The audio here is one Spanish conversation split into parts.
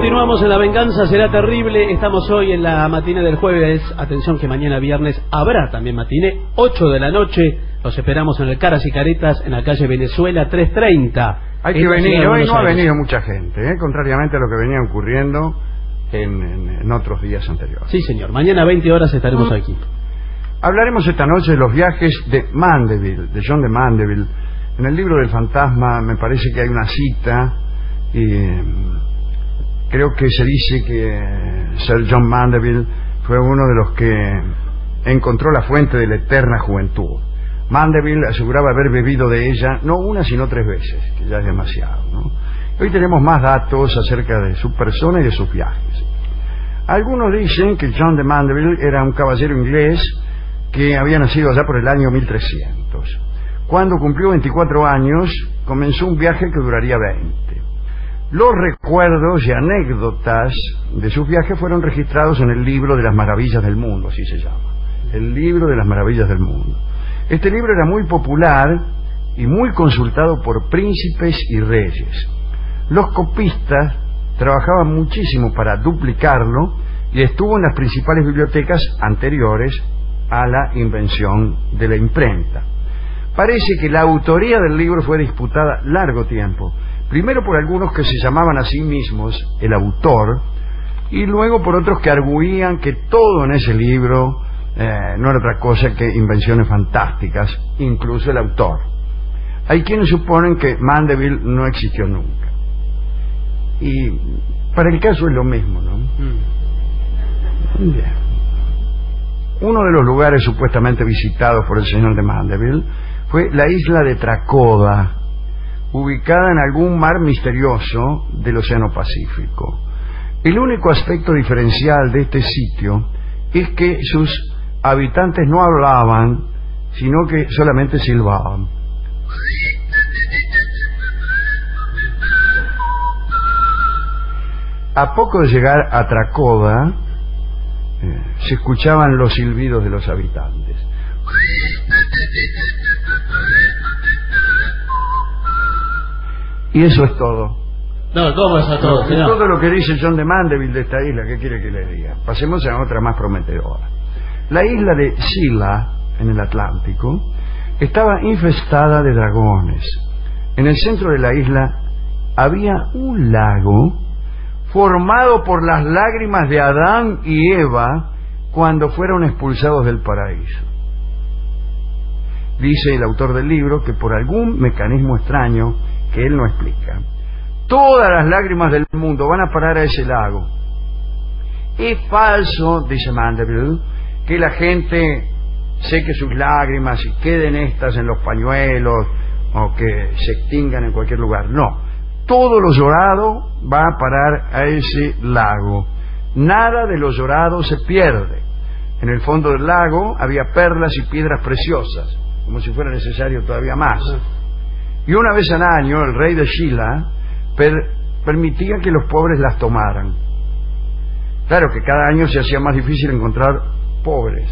Continuamos en La Venganza Será Terrible. Estamos hoy en la matiné del jueves. Atención que mañana viernes habrá también matiné, 8 de la noche. Los esperamos en el Caras y Caretas, en la calle Venezuela 330. Hay que venir. Hoy no ha venido mucha gente, contrariamente a lo que venía ocurriendo en otros días anteriores. Sí, señor. Mañana a 20 horas estaremos aquí. Hablaremos esta noche de los viajes de Mandeville, de John de Mandeville. En el libro del fantasma me parece que hay una cita y creo que se dice que Sir John Mandeville fue uno de los que encontró la fuente de la eterna juventud. Mandeville aseguraba haber bebido de ella no una sino 3 veces, que ya es demasiado, ¿no? Hoy tenemos más datos acerca de su persona y de sus viajes. Algunos dicen que John de Mandeville era un caballero inglés que había nacido allá por el año 1300. Cuando cumplió 24 años, comenzó un viaje que duraría 20. Los recuerdos y anécdotas de sus viajes fueron registrados en el Libro de las Maravillas del Mundo, así se llama. El Libro de las Maravillas del Mundo. Este libro era muy popular y muy consultado por príncipes y reyes. Los copistas trabajaban muchísimo para duplicarlo y estuvo en las principales bibliotecas anteriores a la invención de la imprenta. Parece que la autoría del libro fue disputada largo tiempo. Primero por algunos que se llamaban a sí mismos el autor, y luego por otros que arguían que todo en ese libro no era otra cosa que invenciones fantásticas, incluso el autor. Hay quienes suponen que Mandeville no existió nunca. Y para el caso es lo mismo, ¿no? Bien. Uno de los lugares supuestamente visitados por el señor de Mandeville fue la isla de Tracoda, ubicada en algún mar misterioso del Océano Pacífico. El único aspecto diferencial de este sitio es que sus habitantes no hablaban, sino que solamente silbaban. A poco de llegar a Tracoda, se escuchaban los silbidos de los habitantes. Y eso es todo. No, ¿cómo es todo? Es todo lo que dice John de Mandeville de esta isla. ¿Qué quiere que le diga? Pasemos a otra más prometedora. La isla de Scylla, en el Atlántico, estaba infestada de dragones. En el centro de la isla había un lago formado por las lágrimas de Adán y Eva cuando fueron expulsados del paraíso. Dice el autor del libro que por algún mecanismo extraño que él no explica, todas las lágrimas del mundo van a parar a ese lago. Es falso, dice Mandeville, que la gente seque sus lágrimas y queden estas en los pañuelos o que se extingan en cualquier lugar. No, todo lo llorado va a parar a ese lago. Nada de lo llorado se pierde. En el fondo del lago había perlas y piedras preciosas, como si fuera necesario todavía más. Y una vez al año el rey de Scylla permitía que los pobres las tomaran. Claro que cada año se hacía más difícil encontrar pobres.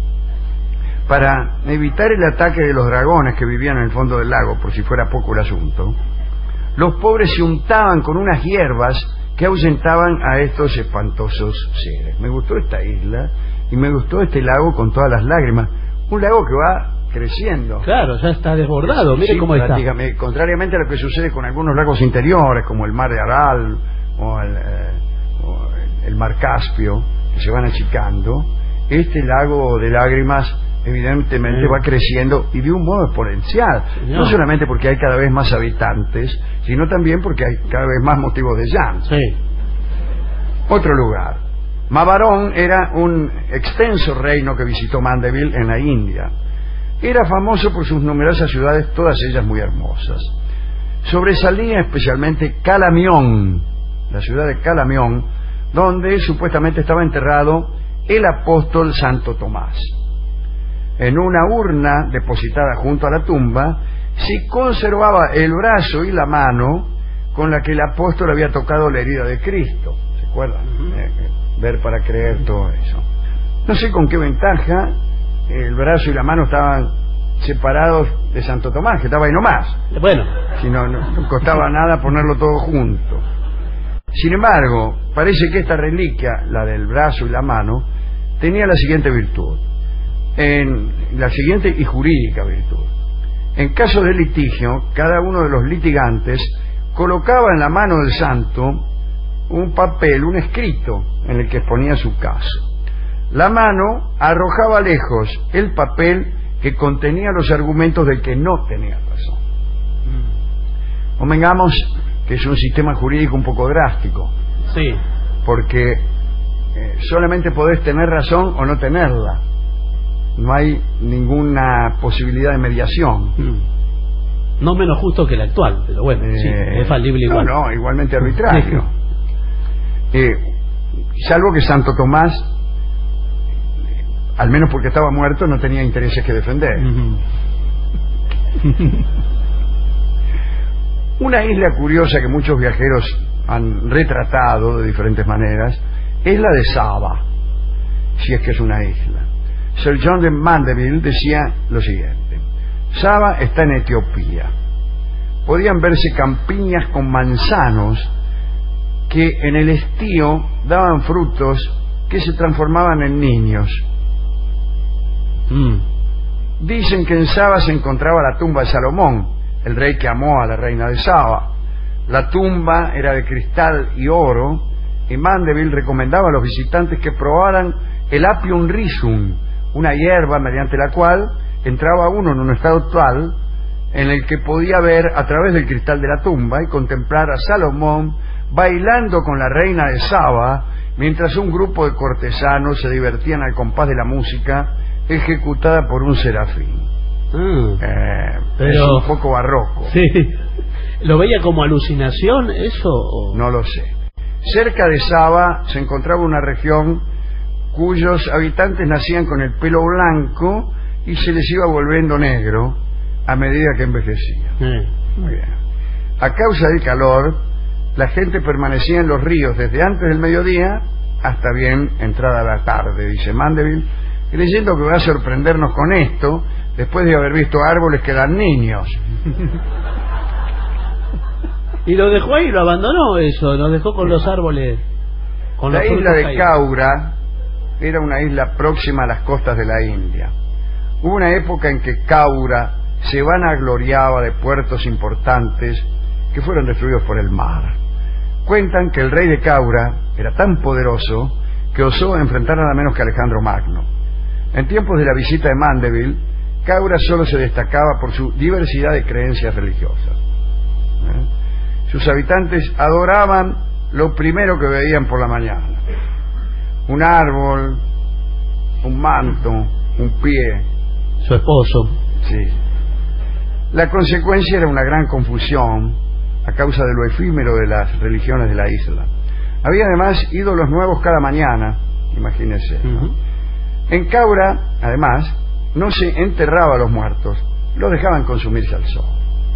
Para evitar el ataque de los dragones que vivían en el fondo del lago, por si fuera poco el asunto, los pobres se untaban con unas hierbas que ahuyentaban a estos espantosos seres. Me gustó esta isla y me gustó este lago con todas las lágrimas. Un lago que va creciendo. Claro, ya está desbordado. Mire sí, cómo está. Contrariamente a lo que sucede con algunos lagos interiores, como el mar de Aral o el mar Caspio, que se van achicando, este lago de lágrimas evidentemente va creciendo y de un modo exponencial. No solamente porque hay cada vez más habitantes, sino también porque hay cada vez más motivos de llanto. Sí. Otro lugar. Mavarón era un extenso reino que visitó Mandeville en la India. Era famoso por sus numerosas ciudades, todas ellas muy hermosas. Sobresalía especialmente Calamión, la ciudad de Calamión, donde supuestamente estaba enterrado el apóstol Santo Tomás. En una urna depositada junto a la tumba se conservaba el brazo y la mano con la que el apóstol había tocado la herida de Cristo. ¿Se acuerdan? Ver para creer, todo eso. No sé con qué ventaja el brazo y la mano estaban separados de Santo Tomás, que estaba ahí nomás. Bueno. Si no costaba nada ponerlo todo junto. Sin embargo, parece que esta reliquia, la del brazo y la mano, tenía la siguiente virtud, la siguiente y jurídica virtud. En caso de litigio, cada uno de los litigantes colocaba en la mano del santo un papel, un escrito, en el que exponía su caso. La mano arrojaba lejos el papel que contenía los argumentos del que no tenía razón. Convengamos que es un sistema jurídico un poco drástico. Sí. Porque solamente podés tener razón o no tenerla. No hay ninguna posibilidad de mediación. No menos justo que el actual, pero bueno, sí, es falible igual. No, igualmente arbitrario. Salvo que Santo Tomás, al menos porque estaba muerto, no tenía intereses que defender. Una isla curiosa que muchos viajeros han retratado de diferentes maneras es la de Saba, si es que es una isla. Sir John de Mandeville decía lo siguiente: Saba está en Etiopía. Podían verse campiñas con manzanos que en el estío daban frutos que se transformaban en niños. Dicen que en Saba se encontraba la tumba de Salomón, el rey que amó a la reina de Saba. La tumba era de cristal y oro, y Mandeville recomendaba a los visitantes que probaran el Apium rhizum, una hierba mediante la cual entraba uno en un estado tal en el que podía ver a través del cristal de la tumba y contemplar a Salomón bailando con la reina de Saba, mientras un grupo de cortesanos se divertían al compás de la música ejecutada por un serafín. Pero... es un poco barroco. Sí. ¿Lo veía como alucinación eso? ¿O? No lo sé. Cerca de Saba se encontraba una región cuyos habitantes nacían con el pelo blanco y se les iba volviendo negro a medida que envejecían. Muy bien. A causa del calor, la gente permanecía en los ríos desde antes del mediodía hasta bien entrada la tarde, dice Mandeville, creyendo que va a sorprendernos con esto después de haber visto árboles que dan niños. Y lo dejó ahí, lo abandonó eso, lo dejó con los árboles. Con la los isla de caídos. Caura era una isla próxima a las costas de la India. Hubo una época en que Caura se vanagloriaba de puertos importantes que fueron destruidos por el mar. Cuentan que el rey de Caura era tan poderoso que osó enfrentar nada menos que Alejandro Magno. En tiempos de la visita de Mandeville, Caura solo se destacaba por su diversidad de creencias religiosas. Sus habitantes adoraban lo primero que veían por la mañana: un árbol, un manto, un pie. Su esposo. Sí. La consecuencia era una gran confusión a causa de lo efímero de las religiones de la isla. Había además ídolos nuevos cada mañana, imagínense, ¿no? En Caura, además, no se enterraba a los muertos, los dejaban consumirse al sol.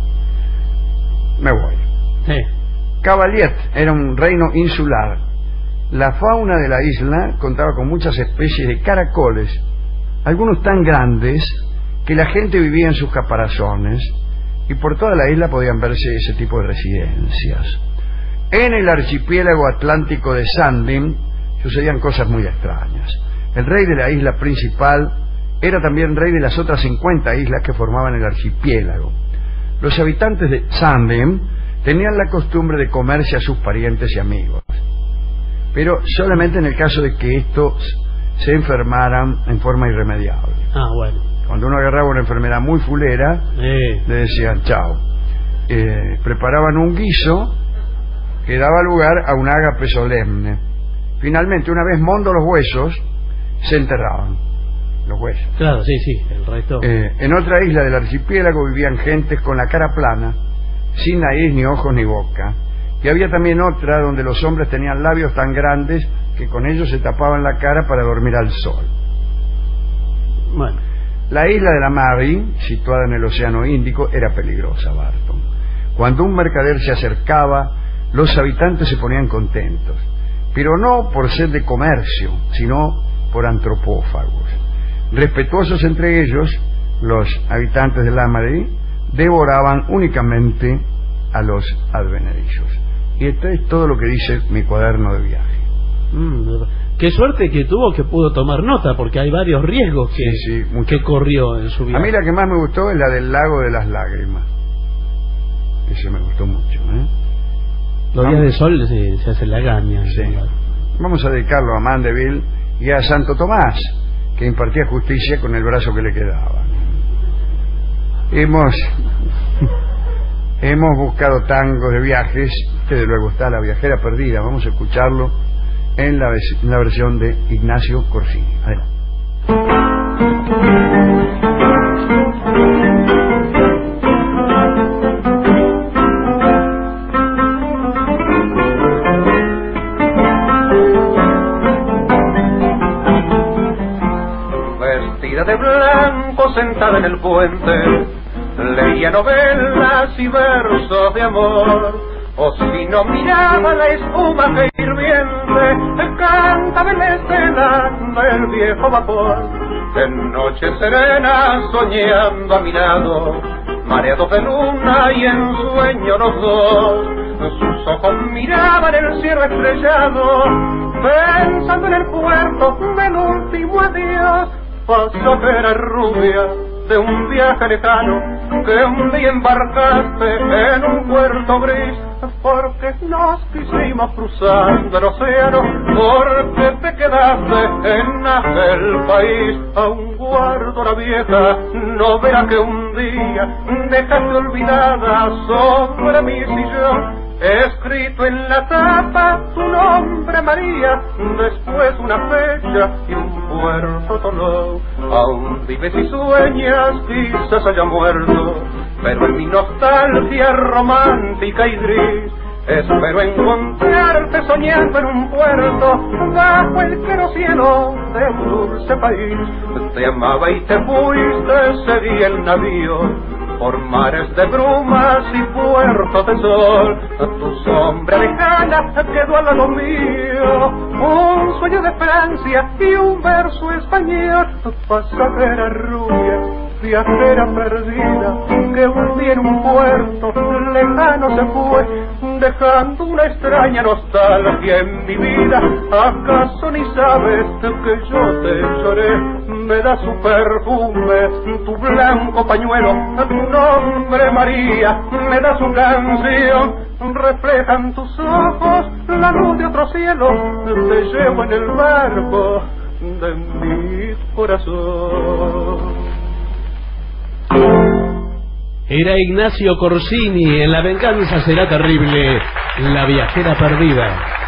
Me voy. Sí. Cavaliet era un reino insular. La fauna de la isla contaba con muchas especies de caracoles, algunos tan grandes que la gente vivía en sus caparazones, y por toda la isla podían verse ese tipo de residencias. En el archipiélago atlántico de Sandim sucedían cosas muy extrañas. El rey de la isla principal era también rey de las otras 50 islas que formaban el archipiélago. Los habitantes de Sandim tenían la costumbre de comerse a sus parientes y amigos, pero solamente en el caso de que estos se enfermaran en forma irremediable. Bueno. Cuando uno agarraba una enfermedad muy fulera, le decían chao. Preparaban un guiso que daba lugar a un ágape solemne. Finalmente, una vez mondos los huesos, se enterraban los huesos. Claro, sí, el resto. En otra isla del archipiélago vivían gentes con la cara plana, sin nariz, ni ojos, ni boca. Y había también otra donde los hombres tenían labios tan grandes que con ellos se tapaban la cara para dormir al sol. Bueno. La isla de la Mavi, situada en el Océano Índico, era peligrosa, Barton. Cuando un mercader se acercaba, los habitantes se ponían contentos, pero no por ser de comercio, sino por antropófagos. Respetuosos entre ellos, los habitantes de la Mavi devoraban únicamente a los advenedizos. Y esto es todo lo que dice mi cuaderno de viaje. Qué suerte que tuvo, que pudo tomar nota, porque hay varios riesgos que corrió en su vida. A mí la que más me gustó es la del lago de las lágrimas. Ese me gustó mucho, Los días de sol se hace la gaña. Sí. Vamos a dedicarlo a Mandeville y a Santo Tomás, que impartía justicia con el brazo que le quedaba. Hemos buscado tangos de viajes. Desde luego está La Viajera Perdida. Vamos a escucharlo en la versión de Ignacio Corsini. Adelante. Vestida de blanco, sentada en el puente, leía novelas y versos de amor. O si no miraba la espuma que hirviente cantaba en la escena del viejo vapor. En noche serena soñando a mi lado, mareados de luna y en sueño los dos, sus ojos miraban el cielo estrellado, pensando en el puerto del último adiós. Pasajera rubia de un viaje lejano, que un día embarcaste en un puerto gris, porque nos quisimos cruzando el océano, porque te quedaste en aquel país. Aún guardo la vieja novela que un día dejaste olvidada sobre mi sillón, escrito en la tapa tu nombre María, después una fecha y un puerto Toló. Aún vives y sueñas, quizás haya muerto, pero en mi nostalgia romántica y gris espero encontrarte soñando en un puerto bajo el claro cielo de un dulce país. Te amaba y te fuiste, seguí el navío por mares de brumas y puertos de sol. Tu sombra lejana quedó al lado mío, un sueño de Francia y un verso español. Pasajera rubia, viajera perdida, que un día en un puerto lejano se fue, dejando una extraña nostalgia en mi vida. ¿Acaso ni sabes que yo te lloré? Me da su perfume, tu blanco pañuelo, tu nombre María, me da su canción, reflejan tus ojos la luz de otro cielo, te llevo en el barco de mi corazón. Era Ignacio Corsini en La venganza será terrible, La viajera perdida.